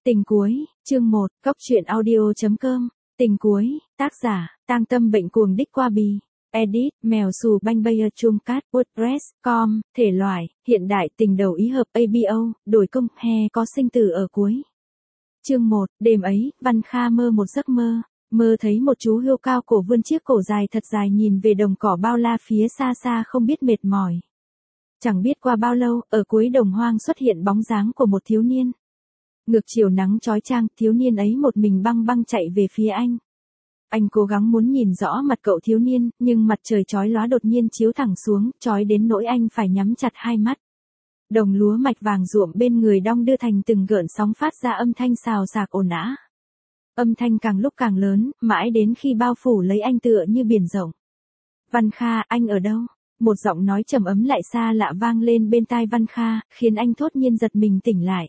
Tình cuối, chương 1, Cóc truyện audio.com, tình cuối, tác giả, tang tâm bệnh cuồng đích qua bì, edit, mèo xù banh bây chum cát, wordpress.com, thể loại, hiện đại tình đầu ý hợp ABO, đổi công, he có sinh từ ở cuối. Chương 1, đêm ấy, Văn Kha mơ một giấc mơ, mơ thấy một chú hươu cao cổ vươn chiếc cổ dài thật dài nhìn về đồng cỏ bao la phía xa xa không biết mệt mỏi. Chẳng biết qua bao lâu, ở cuối đồng hoang xuất hiện bóng dáng của một thiếu niên. Ngược chiều nắng chói chang, thiếu niên ấy một mình băng băng chạy về phía anh. Anh cố gắng muốn nhìn rõ mặt cậu thiếu niên, nhưng mặt trời chói lóa đột nhiên chiếu thẳng xuống, chói đến nỗi anh phải nhắm chặt hai mắt. Đồng lúa mạch vàng ruộm bên người đong đưa thành từng gợn sóng phát ra âm thanh xào xạc ồn ào. Âm thanh càng lúc càng lớn, mãi đến khi bao phủ lấy anh tựa như biển rộng. Văn Kha, anh ở đâu? Một giọng nói trầm ấm lại xa lạ vang lên bên tai Văn Kha, khiến anh thốt nhiên giật mình tỉnh lại.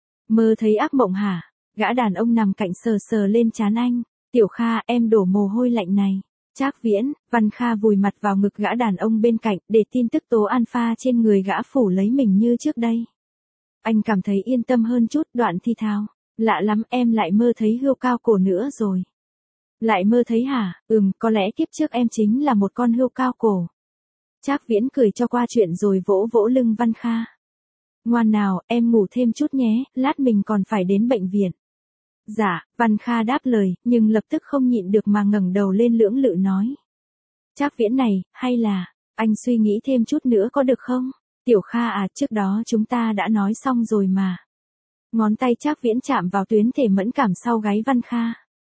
Mơ thấy ác mộng hả? Gã đàn ông nằm cạnh sờ sờ lên trán anh. Tiểu Kha, em đổ mồ hôi lạnh này. Trác Viễn, Văn Kha vùi mặt vào ngực gã đàn ông bên cạnh để tin tức tố alpha trên người gã phủ lấy mình như trước đây. Anh cảm thấy yên tâm hơn chút, đoạn thi thào. Lạ lắm, em lại mơ thấy hươu cao cổ nữa rồi. Lại mơ thấy hả? Có lẽ kiếp trước em chính là một con hươu cao cổ. Trác Viễn cười cho qua chuyện rồi vỗ vỗ lưng Văn Kha. Ngoan nào, em ngủ thêm chút nhé, lát mình còn phải đến bệnh viện. Dạ, Văn Kha đáp lời, nhưng lập tức không nhịn được mà ngẩng đầu lên lưỡng lự nói. Trác Viễn này, hay là, anh suy nghĩ thêm chút nữa có được không? Tiểu Kha à, trước đó chúng ta đã nói xong rồi mà. Ngón tay Trác Viễn chạm vào tuyến thể mẫn cảm sau gáy Văn Kha.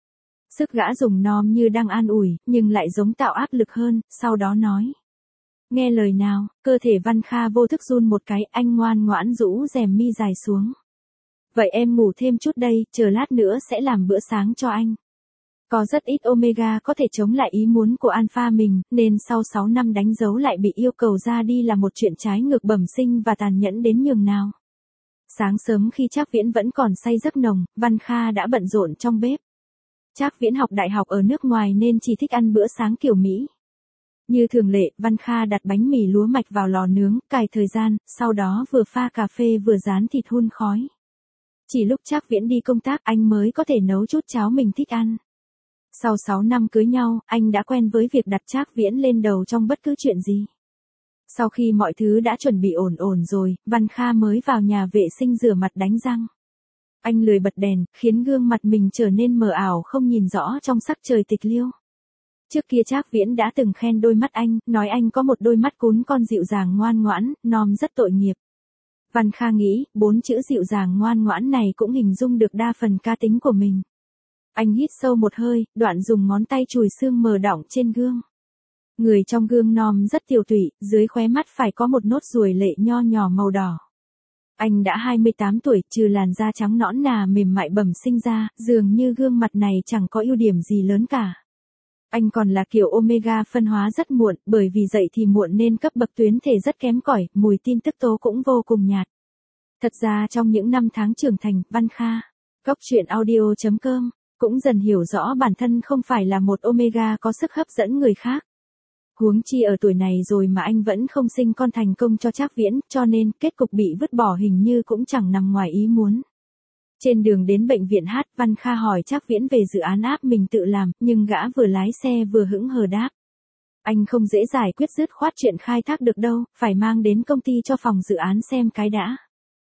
Sức gã dùng nom như đang an ủi, nhưng lại giống tạo áp lực hơn, sau đó nói. Nghe lời nào, cơ thể Văn Kha vô thức run một cái, anh ngoan ngoãn rũ rèm mi dài xuống. Vậy em ngủ thêm chút đây, chờ lát nữa sẽ làm bữa sáng cho anh. Có rất ít omega có thể chống lại ý muốn của alpha mình, nên sau 6 năm đánh dấu lại bị yêu cầu ra đi là một chuyện trái ngược bẩm sinh và tàn nhẫn đến nhường nào. Sáng sớm khi Trác Viễn vẫn còn say giấc nồng, Văn Kha đã bận rộn trong bếp. Trác Viễn học đại học ở nước ngoài nên chỉ thích ăn bữa sáng kiểu Mỹ. Như thường lệ, Văn Kha đặt bánh mì lúa mạch vào lò nướng, cài thời gian, sau đó vừa pha cà phê vừa rán thịt hun khói. Chỉ lúc Trác Viễn đi công tác anh mới có thể nấu chút cháo mình thích ăn. Sau 6 năm cưới nhau, anh đã quen với việc đặt Trác Viễn lên đầu trong bất cứ chuyện gì. Sau khi mọi thứ đã chuẩn bị ổn rồi, Văn Kha mới vào nhà vệ sinh rửa mặt đánh răng. Anh lười bật đèn, khiến gương mặt mình trở nên mờ ảo không nhìn rõ trong sắc trời tịch liêu. Trước kia Trác Viễn đã từng khen đôi mắt anh, nói anh có một đôi mắt cún con dịu dàng ngoan ngoãn, nom rất tội nghiệp. Văn Kha nghĩ, 4 chữ dịu dàng ngoan ngoãn này cũng hình dung được đa phần cá tính của mình. Anh hít sâu một hơi, đoạn dùng ngón tay chùi xương mờ đọng trên gương. Người trong gương nom rất tiều tụy, dưới khóe mắt phải có một nốt ruồi lệ nho nhỏ màu đỏ. Anh đã 28 tuổi, trừ làn da trắng nõn nà mềm mại bẩm sinh ra, dường như gương mặt này chẳng có ưu điểm gì lớn cả. Anh còn là kiểu omega phân hóa rất muộn, bởi vì dậy thì muộn nên cấp bậc tuyến thể rất kém cỏi, mùi tin tức tố cũng vô cùng nhạt. Thật ra trong những năm tháng trưởng thành, Văn Kha, Cóc truyện audio.com, cũng dần hiểu rõ bản thân không phải là một omega có sức hấp dẫn người khác. Huống chi ở tuổi này rồi mà anh vẫn không sinh con thành công cho Trác Viễn, cho nên kết cục bị vứt bỏ hình như cũng chẳng nằm ngoài ý muốn. Trên đường đến bệnh viện H, Văn Kha hỏi Trác Viễn về dự án app mình tự làm, nhưng gã vừa lái xe vừa hững hờ đáp. Anh không dễ giải quyết dứt khoát chuyện khai thác được đâu, phải mang đến công ty cho phòng dự án xem cái đã.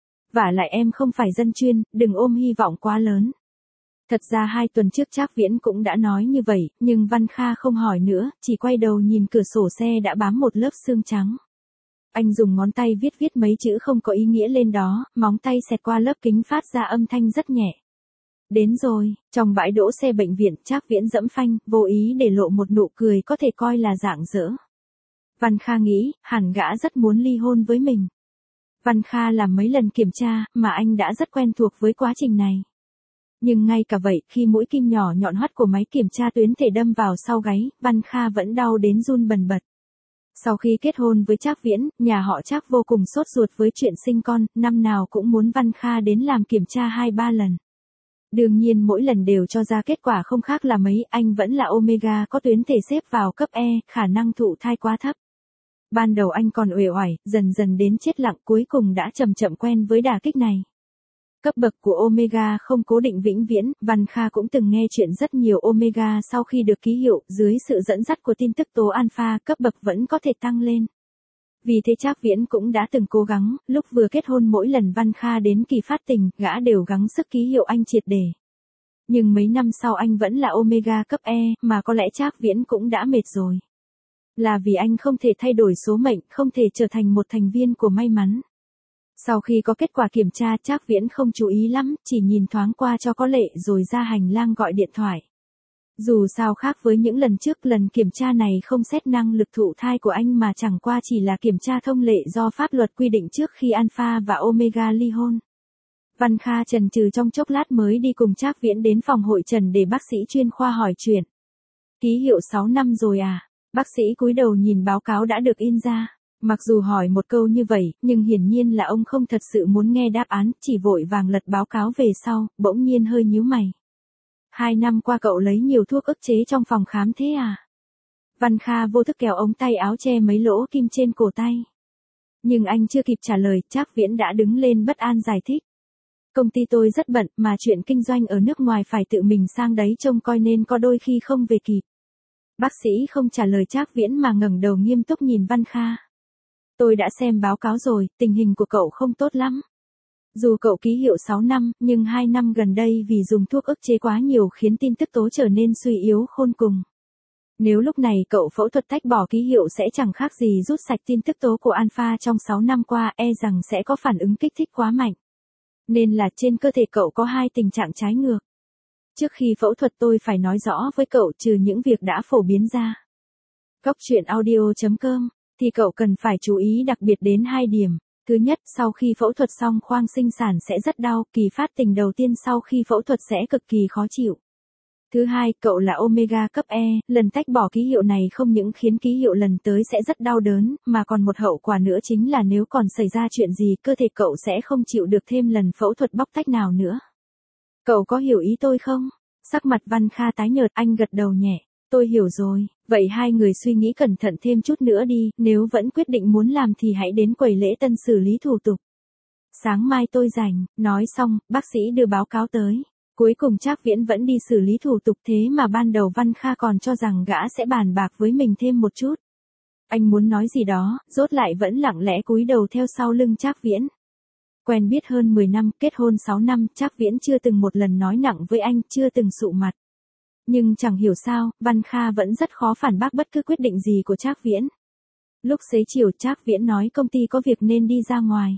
Vả lại em không phải dân chuyên, đừng ôm hy vọng quá lớn. Thật ra 2 tuần trước Trác Viễn cũng đã nói như vậy, nhưng Văn Kha không hỏi nữa, chỉ quay đầu nhìn cửa sổ xe đã bám một lớp sương trắng. Anh dùng ngón tay viết mấy chữ không có ý nghĩa lên đó, móng tay xẹt qua lớp kính phát ra âm thanh rất nhẹ. Đến rồi, trong bãi đỗ xe bệnh viện, Trác Viễn giẫm phanh, vô ý để lộ một nụ cười có thể coi là rạng rỡ. Văn Kha nghĩ, hẳn gã rất muốn ly hôn với mình. Văn Kha làm mấy lần kiểm tra, mà anh đã rất quen thuộc với quá trình này. Nhưng ngay cả vậy, khi mũi kim nhỏ nhọn hoắt của máy kiểm tra tuyến thể đâm vào sau gáy, Văn Kha vẫn đau đến run bần bật. Sau khi kết hôn với Trác Viễn, nhà họ Trác vô cùng sốt ruột với chuyện sinh con, năm nào cũng muốn Văn Kha đến làm kiểm tra 2-3 lần. Đương nhiên mỗi lần đều cho ra kết quả không khác là mấy, anh vẫn là omega có tuyến thể xếp vào cấp E, khả năng thụ thai quá thấp. Ban đầu anh còn uể oải, dần dần đến chết lặng, cuối cùng đã chậm chậm quen với đả kích này. Cấp bậc của Omega không cố định vĩnh viễn, Văn Kha cũng từng nghe chuyện rất nhiều Omega sau khi được ký hiệu, dưới sự dẫn dắt của tin tức tố Alpha, cấp bậc vẫn có thể tăng lên. Vì thế Trác Viễn cũng đã từng cố gắng, lúc vừa kết hôn mỗi lần Văn Kha đến kỳ phát tình, gã đều gắng sức ký hiệu anh triệt để. Nhưng mấy năm sau anh vẫn là Omega cấp E, mà có lẽ Trác Viễn cũng đã mệt rồi. Là vì anh không thể thay đổi số mệnh, không thể trở thành một thành viên của may mắn. Sau khi có kết quả kiểm tra, Trác Viễn không chú ý lắm, chỉ nhìn thoáng qua cho có lệ rồi ra hành lang gọi điện thoại. Dù sao khác với những lần trước, lần kiểm tra này không xét năng lực thụ thai của anh mà chẳng qua chỉ là kiểm tra thông lệ do pháp luật quy định trước khi Alpha và Omega ly hôn. Văn Kha chần chừ trong chốc lát mới đi cùng Trác Viễn đến phòng hội trần để bác sĩ chuyên khoa hỏi chuyện. Ký hiệu 6 năm rồi à? Bác sĩ cúi đầu nhìn báo cáo đã được in ra. Mặc dù hỏi một câu như vậy, nhưng hiển nhiên là ông không thật sự muốn nghe đáp án, chỉ vội vàng lật báo cáo về sau, bỗng nhiên hơi nhíu mày. 2 năm qua cậu lấy nhiều thuốc ức chế trong phòng khám thế à? Văn Kha vô thức kéo ống tay áo che mấy lỗ kim trên cổ tay. Nhưng anh chưa kịp trả lời, Trác Viễn đã đứng lên bất an giải thích. Công ty tôi rất bận, mà chuyện kinh doanh ở nước ngoài phải tự mình sang đấy trông coi nên có đôi khi không về kịp. Bác sĩ không trả lời Trác Viễn mà ngẩng đầu nghiêm túc nhìn Văn Kha. Tôi đã xem báo cáo rồi, tình hình của cậu không tốt lắm. Dù cậu ký hiệu 6 năm, nhưng 2 năm gần đây vì dùng thuốc ức chế quá nhiều khiến tin tức tố trở nên suy yếu khôn cùng. Nếu lúc này cậu phẫu thuật tách bỏ ký hiệu sẽ chẳng khác gì rút sạch tin tức tố của Alpha trong 6 năm qua, e rằng sẽ có phản ứng kích thích quá mạnh. Nên là trên cơ thể cậu có 2 tình trạng trái ngược. Trước khi phẫu thuật tôi phải nói rõ với cậu trừ những việc đã phổ biến ra. Góc truyện audio.com thì cậu cần phải chú ý đặc biệt đến 2 điểm. Thứ nhất, sau khi phẫu thuật xong khoang sinh sản sẽ rất đau, kỳ phát tình đầu tiên sau khi phẫu thuật sẽ cực kỳ khó chịu. Thứ hai, cậu là Omega cấp E, lần tách bỏ ký hiệu này không những khiến ký hiệu lần tới sẽ rất đau đớn, mà còn một hậu quả nữa chính là nếu còn xảy ra chuyện gì cơ thể cậu sẽ không chịu được thêm lần phẫu thuật bóc tách nào nữa. Cậu có hiểu ý tôi không? Sắc mặt Văn Kha tái nhợt, anh gật đầu nhẹ. Tôi hiểu rồi, vậy hai người suy nghĩ cẩn thận thêm chút nữa đi, nếu vẫn quyết định muốn làm thì hãy đến quầy lễ tân xử lý thủ tục. Sáng mai tôi rảnh, nói xong, bác sĩ đưa báo cáo tới. Cuối cùng Trác Viễn vẫn đi xử lý thủ tục, thế mà ban đầu Văn Kha còn cho rằng gã sẽ bàn bạc với mình thêm một chút. Anh muốn nói gì đó, rốt lại vẫn lặng lẽ cúi đầu theo sau lưng Trác Viễn. Quen biết hơn 10 năm, kết hôn 6 năm, Trác Viễn chưa từng một lần nói nặng với anh, chưa từng sụ mặt. Nhưng chẳng hiểu sao, Văn Kha vẫn rất khó phản bác bất cứ quyết định gì của Trác Viễn. Lúc xế chiều Trác Viễn nói công ty có việc nên đi ra ngoài.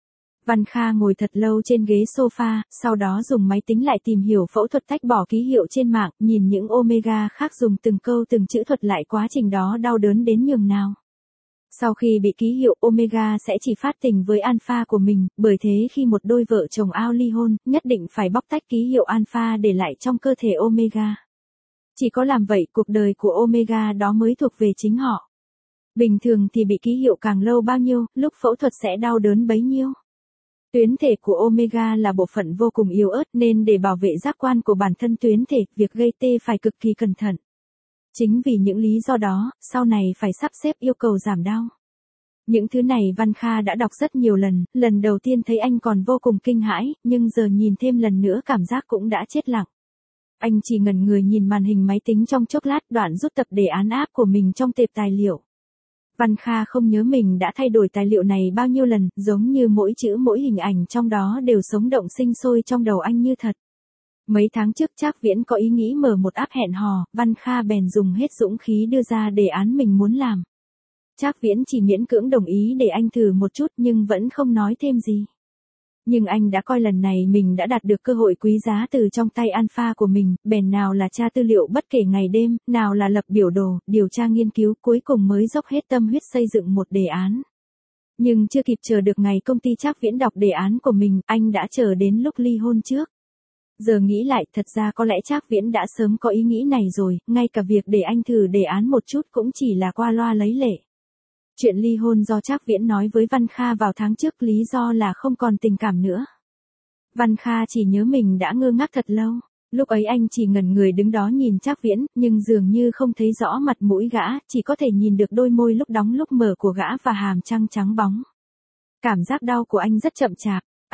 Văn Kha ngồi thật lâu trên ghế sofa, sau đó dùng máy tính lại tìm hiểu phẫu thuật tách bỏ ký hiệu trên mạng, nhìn những Omega khác dùng từng câu từng chữ thuật lại quá trình đó đau đớn đến nhường nào. Sau khi bị ký hiệu Omega sẽ chỉ phát tình với Alpha của mình, bởi thế khi một đôi vợ chồng ao ly hôn, nhất định phải bóc tách ký hiệu Alpha để lại trong cơ thể Omega. Chỉ có làm vậy cuộc đời của Omega đó mới thuộc về chính họ. Bình thường thì bị ký hiệu càng lâu bao nhiêu, lúc phẫu thuật sẽ đau đớn bấy nhiêu. Tuyến thể của Omega là bộ phận vô cùng yếu ớt nên để bảo vệ giác quan của bản thân tuyến thể, việc gây tê phải cực kỳ cẩn thận. Chính vì những lý do đó, sau này phải sắp xếp yêu cầu giảm đau. Những thứ này Văn Kha đã đọc rất nhiều lần đầu tiên thấy anh còn vô cùng kinh hãi, nhưng giờ nhìn thêm lần nữa cảm giác cũng đã chết lặng. Anh chỉ ngẩn người nhìn màn hình máy tính trong chốc lát, đoạn rút tập đề án áp của mình trong tệp tài liệu. Văn Kha không nhớ mình đã thay đổi tài liệu này bao nhiêu lần, giống như mỗi chữ mỗi hình ảnh trong đó đều sống động sinh sôi trong đầu anh như thật. Mấy tháng trước Trác Viễn có ý nghĩ mở một app hẹn hò, Văn Kha bèn dùng hết dũng khí đưa ra đề án mình muốn làm. Trác Viễn chỉ miễn cưỡng đồng ý để anh thử một chút nhưng vẫn không nói thêm gì. Nhưng anh đã coi lần này mình đã đạt được cơ hội quý giá từ trong tay Alpha của mình, bèn nào là tra tư liệu bất kể ngày đêm, nào là lập biểu đồ, điều tra nghiên cứu, cuối cùng mới dốc hết tâm huyết xây dựng một đề án. Nhưng chưa kịp chờ được ngày công ty Trác Viễn đọc đề án của mình, anh đã chờ đến lúc ly hôn trước. Giờ nghĩ lại, thật ra có lẽ Trác Viễn đã sớm có ý nghĩ này rồi, ngay cả việc để anh thử đề án một chút cũng chỉ là qua loa lấy lệ. Chuyện ly hôn do Trác Viễn nói với Văn Kha vào tháng trước, lý do là không còn tình cảm nữa. Văn Kha chỉ nhớ mình đã ngơ ngác thật lâu, lúc ấy anh chỉ ngẩn người đứng đó nhìn Trác Viễn, nhưng dường như không thấy rõ mặt mũi gã, chỉ có thể nhìn được đôi môi lúc đóng lúc mở của gã và hàm răng trắng bóng. Cảm giác đau của anh rất chậm chạp,